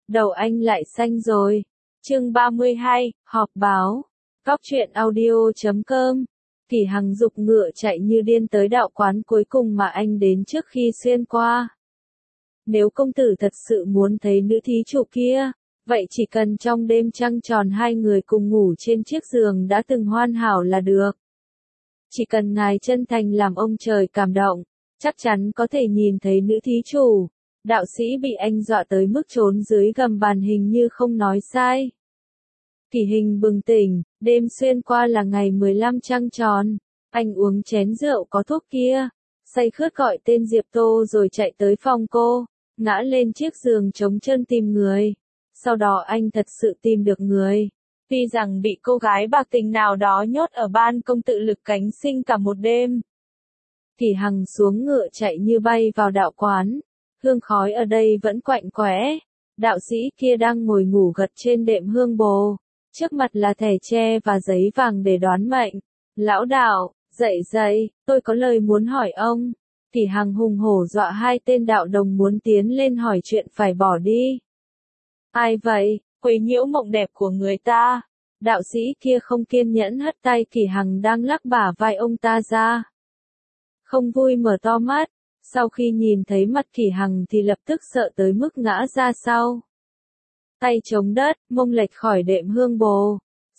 đầu anh lại xanh rồi. Chương 32, họp báo. Cóc truyện audio.com. Kỳ Hằng giục ngựa chạy như điên tới đạo quán cuối cùng mà anh đến trước khi xuyên qua. Nếu công tử thật sự muốn thấy nữ thí chủ kia, vậy chỉ cần trong đêm trăng tròn hai người cùng ngủ trên chiếc giường đã từng hoàn hảo là được. Chỉ cần ngài chân thành làm ông trời cảm động, chắc chắn có thể nhìn thấy nữ thí chủ. Đạo sĩ bị anh dọa tới mức trốn dưới gầm bàn hình như không nói sai. Kỳ Hình bừng tỉnh, đêm xuyên qua là ngày 15 trăng tròn. Anh uống chén rượu có thuốc kia, say khướt gọi tên Diệp Tô rồi chạy tới phòng cô, ngã lên chiếc giường trống trơn tìm người. Sau đó anh thật sự tìm được người. Tuy rằng bị cô gái bạc tình nào đó nhốt ở ban công tự lực cánh sinh cả một đêm. Kỳ Hằng xuống ngựa chạy như bay vào đạo quán. Hương khói ở đây vẫn quạnh quẽ. Đạo sĩ kia đang ngồi ngủ gật trên đệm hương bồ. Trước mặt là thẻ tre và giấy vàng để đoán mệnh. Lão đạo, dậy, tôi có lời muốn hỏi ông. Kỳ Hằng hùng hổ dọa hai tên đạo đồng muốn tiến lên hỏi chuyện phải bỏ đi. Ai vậy, quấy nhiễu mộng đẹp của người ta. Đạo sĩ kia không kiên nhẫn hất tay Kỳ Hằng đang lắc bả vai ông ta ra. Không vui mở to mắt, sau khi nhìn thấy mặt Kỳ Hằng thì lập tức sợ tới mức ngã ra sau. Tay chống đất, mông lệch khỏi đệm hương bồ.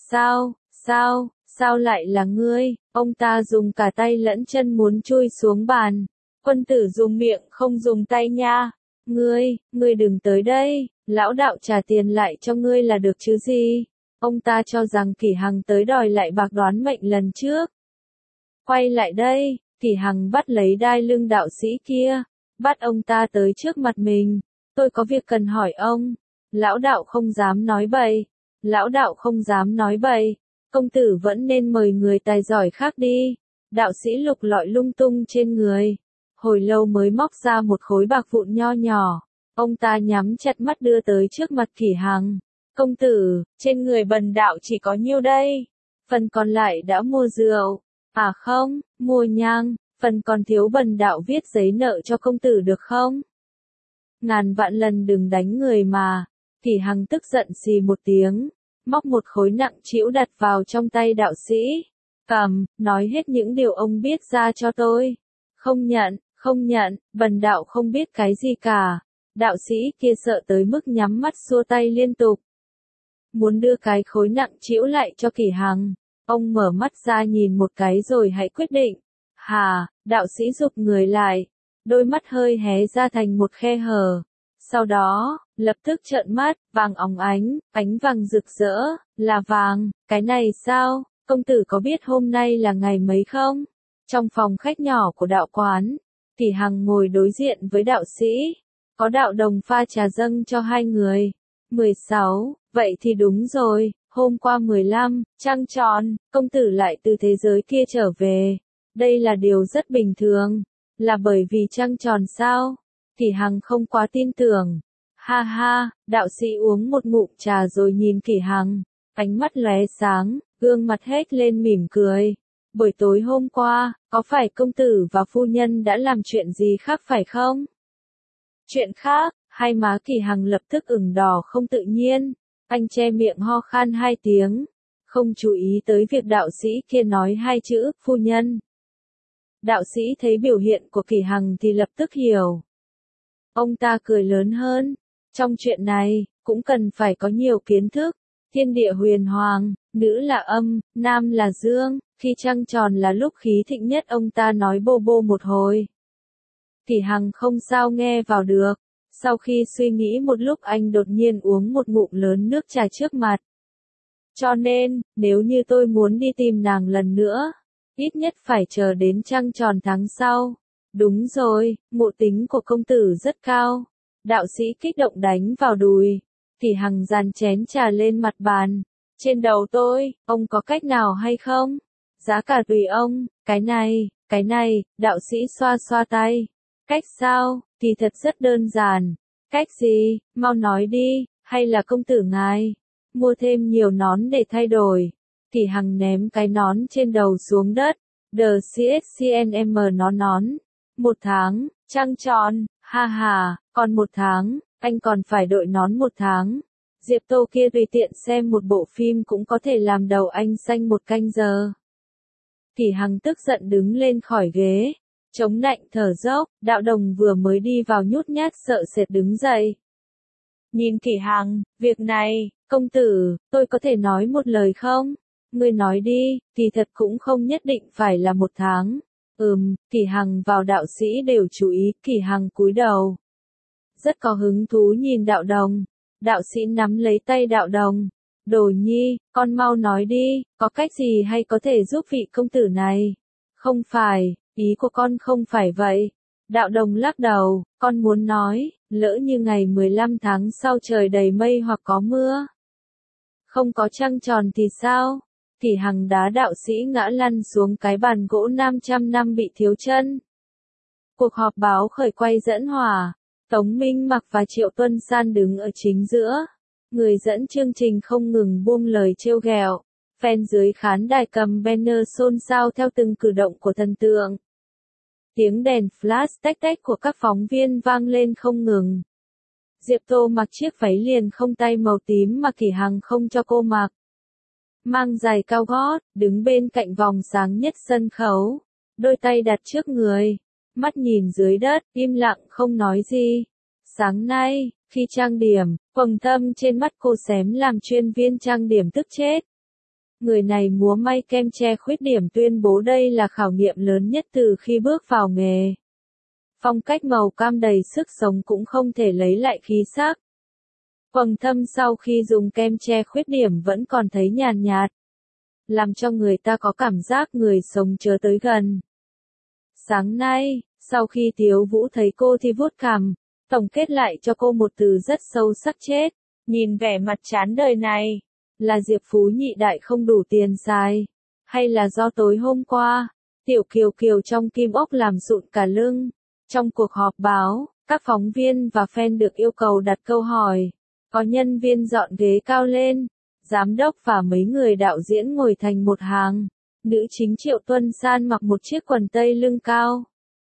Sao lại là ngươi? Ông ta dùng cả tay lẫn chân muốn chui xuống bàn. Quân tử dùng miệng không dùng tay nha. Ngươi đừng tới đây, lão đạo trả tiền lại cho ngươi là được chứ gì? Ông ta cho rằng Kỳ Hằng tới đòi lại bạc đoán mệnh lần trước. Quay lại đây, Kỳ Hằng bắt lấy đai lưng đạo sĩ kia, bắt ông ta tới trước mặt mình. Tôi có việc cần hỏi ông. Lão đạo không dám nói bậy. Công tử vẫn nên mời người tài giỏi khác đi. Đạo sĩ lục lọi lung tung trên người. Hồi lâu mới móc ra một khối bạc vụn nho nhỏ. Ông ta nhắm chặt mắt đưa tới trước mặt Kỳ Hằng. Công tử, trên người bần đạo chỉ có nhiêu đây. Phần còn lại đã mua rượu. À không, mua nhang. Phần còn thiếu bần đạo viết giấy nợ cho công tử được không? Ngàn vạn lần đừng đánh người mà. Kỳ Hằng tức giận xì một tiếng, móc một khối nặng trĩu đặt vào trong tay đạo sĩ. Cầm, nói hết những điều ông biết ra cho tôi. Không nhận, bần đạo không biết cái gì cả. Đạo sĩ kia sợ tới mức nhắm mắt xua tay liên tục. Muốn đưa cái khối nặng trĩu lại cho Kỳ Hằng. Ông mở mắt ra nhìn một cái rồi hãy quyết định. Hà, đạo sĩ giục người lại. Đôi mắt hơi hé ra thành một khe hở. Sau đó, lập tức trợn mắt, vàng óng ánh vàng rực rỡ, là vàng, cái này sao, công tử có biết hôm nay là ngày mấy không? Trong phòng khách nhỏ của đạo quán, Kỳ Hằng ngồi đối diện với đạo sĩ, có đạo đồng pha trà dâng cho hai người. 16, vậy thì đúng rồi, hôm qua 15, trăng tròn, công tử lại từ thế giới kia trở về. Đây là điều rất bình thường, là bởi vì trăng tròn sao? Kỳ Hằng không quá tin tưởng. Ha, đạo sĩ uống một ngụm trà rồi nhìn Kỳ Hằng, ánh mắt lóe sáng, gương mặt hết lên mỉm cười. Buổi tối hôm qua, có phải công tử và phu nhân đã làm chuyện gì khác phải không? Chuyện khác, hai má Kỳ Hằng lập tức ửng đỏ không tự nhiên, anh che miệng ho khan hai tiếng, không chú ý tới việc đạo sĩ kia nói hai chữ, phu nhân. Đạo sĩ thấy biểu hiện của Kỳ Hằng thì lập tức hiểu. Ông ta cười lớn hơn, trong chuyện này, cũng cần phải có nhiều kiến thức. Thiên địa huyền hoàng, nữ là âm, nam là dương, khi trăng tròn là lúc khí thịnh nhất, ông ta nói bô một hồi. Kỳ Hằng không sao nghe vào được. Sau khi suy nghĩ một lúc anh đột nhiên uống một ngụm lớn nước trà trước mặt. Cho nên, nếu như tôi muốn đi tìm nàng lần nữa, ít nhất phải chờ đến trăng tròn tháng sau. Đúng rồi, ngộ tính của công tử rất cao. Đạo sĩ kích động đánh vào đùi. Kỳ Hằng dàn chén trà lên mặt bàn. Trên đầu tôi, ông có cách nào hay không? Giá cả tùy ông, cái này, đạo sĩ xoa xoa tay. Cách sao, thì thật rất đơn giản. Cách gì, mau nói đi, hay là công tử ngài mua thêm nhiều nón để thay đổi. Kỳ Hằng ném cái nón trên đầu xuống đất. DCSCNM nón. 1 tháng, trăng tròn, ha, còn 1 tháng, Anh còn phải đội nón 1 tháng. Diệp Tô kia tùy tiện xem một bộ phim cũng có thể làm đầu anh xanh 1 canh giờ. Kỷ Hằng tức giận đứng lên khỏi ghế, chống nạnh thở dốc, Đạo Đồng vừa mới đi vào nhút nhát sợ sệt đứng dậy. Nhìn Kỷ Hằng, việc này, công tử, tôi có thể nói một lời không? Ngươi nói đi, kỳ thật cũng không nhất định phải là 1 tháng. Kỷ Hằng vào đạo sĩ đều chú ý, Kỷ Hằng cúi đầu. Rất có hứng thú nhìn Đạo Đồng. Đạo sĩ nắm lấy tay Đạo Đồng. Đồ nhi, con mau nói đi, có cách gì hay có thể giúp vị công tử này? Không phải, ý của con không phải vậy. Đạo Đồng lắc đầu, con muốn nói, lỡ như ngày 15 tháng sau trời đầy mây hoặc có mưa. Không có trăng tròn thì sao? Kỷ Hằng đá đạo sĩ ngã lăn xuống cái bàn gỗ 500 năm bị thiếu chân. Cuộc họp báo khởi quay dẫn hỏa. Tống Minh Mặc và Triệu Tuân San đứng ở chính giữa. Người dẫn chương trình không ngừng buông lời trêu ghẹo. Fan dưới khán đài cầm banner xôn xao theo từng cử động của thần tượng. Tiếng đèn flash tách tách của các phóng viên vang lên không ngừng. Diệp Tô mặc chiếc váy liền không tay màu tím mà Kỷ Hằng không cho cô mặc. Mang giày cao gót, đứng bên cạnh vòng sáng nhất sân khấu. Đôi tay đặt trước người. Mắt nhìn dưới đất, im lặng không nói gì. Sáng nay, khi trang điểm, quầng thâm trên mắt cô xém làm chuyên viên trang điểm tức chết. Người này múa may kem che khuyết điểm tuyên bố đây là khảo nghiệm lớn nhất từ khi bước vào nghề. Phong cách màu cam đầy sức sống cũng không thể lấy lại khí sắc. Quầng thâm sau khi dùng kem che khuyết điểm vẫn còn thấy nhàn nhạt. Làm cho người ta có cảm giác người sống chớ tới gần. Sáng nay, sau khi Tiếu Vũ thấy cô thì vuốt cằm, tổng kết lại cho cô một từ rất sâu sắc chết. Nhìn vẻ mặt chán đời này, là Diệp Phú Nhị Đại không đủ tiền xài, hay là do tối hôm qua, Tiểu Kiều Kiều trong kim ốc làm sụn cả lưng. Trong cuộc họp báo, các phóng viên và fan được yêu cầu đặt câu hỏi. Có nhân viên dọn ghế cao lên, giám đốc và mấy người đạo diễn ngồi thành một hàng. Nữ chính Triệu Tuân San mặc một chiếc quần tây lưng cao.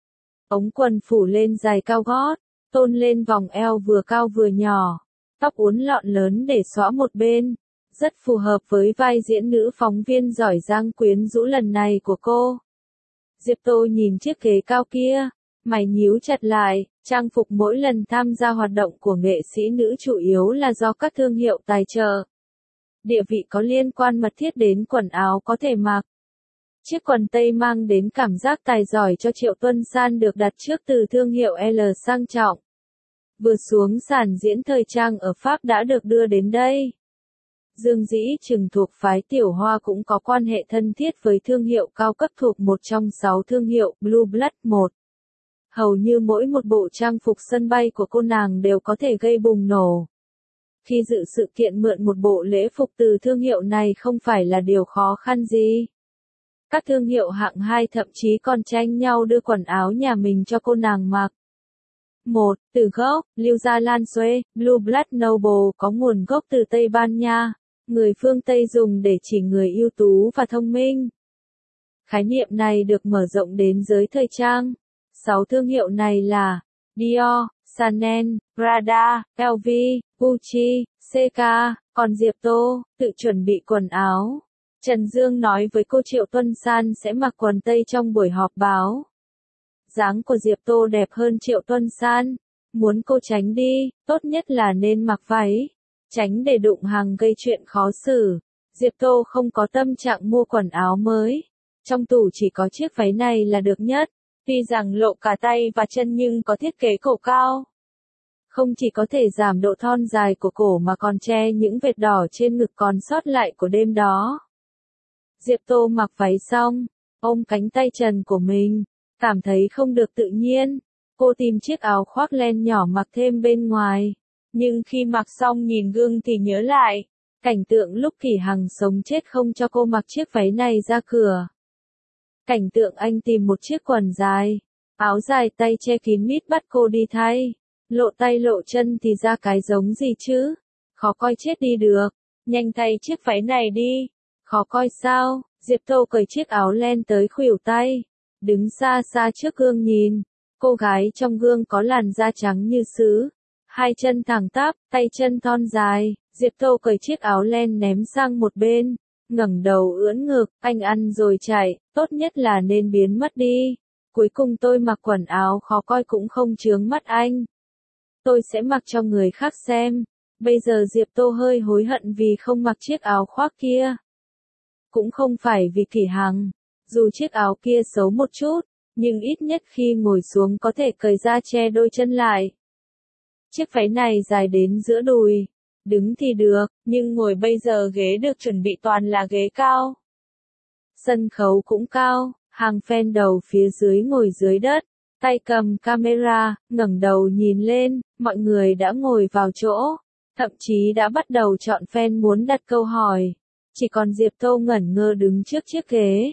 Ống quần phủ lên dài cao gót, tôn lên vòng eo vừa cao vừa nhỏ. Tóc uốn lọn lớn để xõa một bên. Rất phù hợp với vai diễn nữ phóng viên giỏi giang quyến rũ lần này của cô. Diệp Tô nhìn chiếc ghế cao kia, mày nhíu chặt lại. Trang phục mỗi lần tham gia hoạt động của nghệ sĩ nữ chủ yếu là do các thương hiệu tài trợ. Địa vị có liên quan mật thiết đến quần áo có thể mặc. Chiếc quần tây mang đến cảm giác tài giỏi cho Triệu Tuân San được đặt trước từ thương hiệu L sang trọng. Vừa xuống sàn diễn thời trang ở Pháp đã được đưa đến đây. Dương Dĩ Trừng thuộc phái Tiểu Hoa cũng có quan hệ thân thiết với thương hiệu cao cấp thuộc một trong 6 thương hiệu Blue Blood 1. Hầu như mỗi một bộ trang phục sân bay của cô nàng đều có thể gây bùng nổ. Khi dự sự kiện mượn một bộ lễ phục từ thương hiệu này không phải là điều khó khăn gì. Các thương hiệu hạng 2 thậm chí còn tranh nhau đưa quần áo nhà mình cho cô nàng mặc. 1. Từ gốc, Lưu Gia Lan Xuê, Blue Blood Noble có nguồn gốc từ Tây Ban Nha, người phương Tây dùng để chỉ người ưu tú và thông minh. Khái niệm này được mở rộng đến giới thời trang. 6 thương hiệu này là Dior, Chanel, Prada, LV, Gucci, CK, còn Diệp Tô, tự chuẩn bị quần áo. Trần Dương nói với cô Triệu Tuân San sẽ mặc quần tây trong buổi họp báo. Dáng của Diệp Tô đẹp hơn Triệu Tuân San. Muốn cô tránh đi, tốt nhất là nên mặc váy. Tránh để đụng hàng gây chuyện khó xử. Diệp Tô không có tâm trạng mua quần áo mới. Trong tủ chỉ có chiếc váy này là được nhất. Tuy rằng lộ cả tay và chân nhưng có thiết kế cổ cao. Không chỉ có thể giảm độ thon dài của cổ mà còn che những vệt đỏ trên ngực còn sót lại của đêm đó. Diệp Tô mặc váy xong, ôm cánh tay trần của mình, cảm thấy không được tự nhiên. Cô tìm chiếc áo khoác len nhỏ mặc thêm bên ngoài. Nhưng khi mặc xong nhìn gương thì nhớ lại. Cảnh tượng lúc Kỷ Hằng sống chết không cho cô mặc chiếc váy này ra cửa. Cảnh tượng anh tìm một chiếc quần dài, áo dài tay che kín mít bắt cô đi thay. Lộ tay lộ chân thì ra cái giống gì chứ? Khó coi chết đi được. Nhanh thay chiếc váy này đi. Khó coi sao? Diệp Tô cởi chiếc áo len tới khuỷu tay. Đứng xa xa trước gương nhìn. Cô gái trong gương có làn da trắng như sứ. hai chân thẳng tắp, tay chân thon dài, Diệp Tô cởi chiếc áo len ném sang một bên, ngẩng đầu ưỡn ngực, anh ăn rồi chạy, tốt nhất là nên biến mất đi. Cuối cùng tôi mặc quần áo khó coi cũng không chướng mắt anh. Tôi sẽ mặc cho người khác xem. Bây giờ Diệp Tô hơi hối hận vì không mặc chiếc áo khoác kia. Cũng không phải vì Kỷ Hằng. Dù chiếc áo kia xấu một chút, nhưng ít nhất khi ngồi xuống có thể cởi ra che đôi chân lại. Chiếc váy này dài đến giữa đùi. Đứng thì được, nhưng ngồi bây giờ ghế được chuẩn bị toàn là ghế cao. Sân khấu cũng cao, hàng fan đầu phía dưới ngồi dưới đất, tay cầm camera, ngẩng đầu nhìn lên, mọi người đã ngồi vào chỗ, thậm chí đã bắt đầu chọn fan muốn đặt câu hỏi. Chỉ còn Diệp Tô ngẩn ngơ đứng trước chiếc ghế.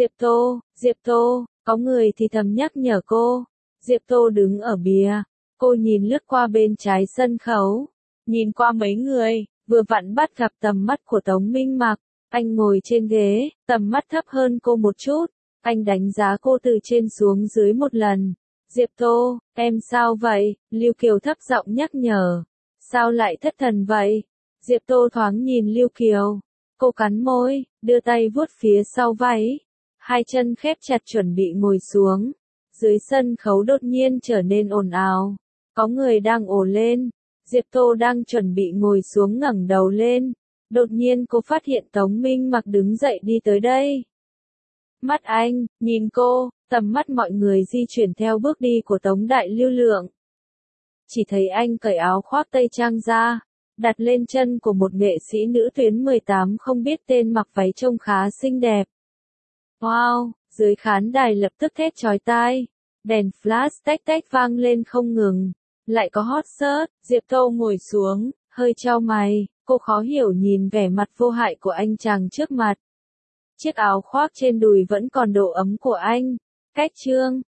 Diệp Tô, có người thì thầm nhắc nhở cô. Diệp Tô đứng ở bìa, cô nhìn lướt qua bên trái sân khấu, nhìn qua mấy người, vừa vặn bắt gặp tầm mắt của Tống Minh Mặc. Anh ngồi trên ghế, tầm mắt thấp hơn cô một chút. Anh đánh giá cô từ trên xuống dưới một lần. Diệp Tô, em sao vậy? Lưu Kiều thấp giọng nhắc nhở. Sao lại thất thần vậy? Diệp Tô thoáng nhìn Lưu Kiều. Cô cắn môi, đưa tay vuốt phía sau váy. Hai chân khép chặt chuẩn bị ngồi xuống. Dưới sân khấu đột nhiên trở nên ồn ào. Có người đang ồ lên. Diệp Tô đang chuẩn bị ngồi xuống ngẩng đầu lên. Đột nhiên cô phát hiện Tống Minh Mặc đứng dậy đi tới đây. Mắt anh, nhìn cô, tầm mắt mọi người di chuyển theo bước đi của Tống Đại Lưu Lượng. Chỉ thấy anh cởi áo khoác tây trang ra, đặt lên chân của một nghệ sĩ nữ tuyến 18 không biết tên mặc váy trông khá xinh đẹp. Wow, dưới khán đài lập tức thét chói tai. Đèn flash tách tách vang lên không ngừng. Lại có hot search, Diệp Tô ngồi xuống, hơi chau mày, cô khó hiểu nhìn vẻ mặt vô hại của anh chàng trước mặt. Chiếc áo khoác trên đùi vẫn còn độ ấm của anh. Cách chương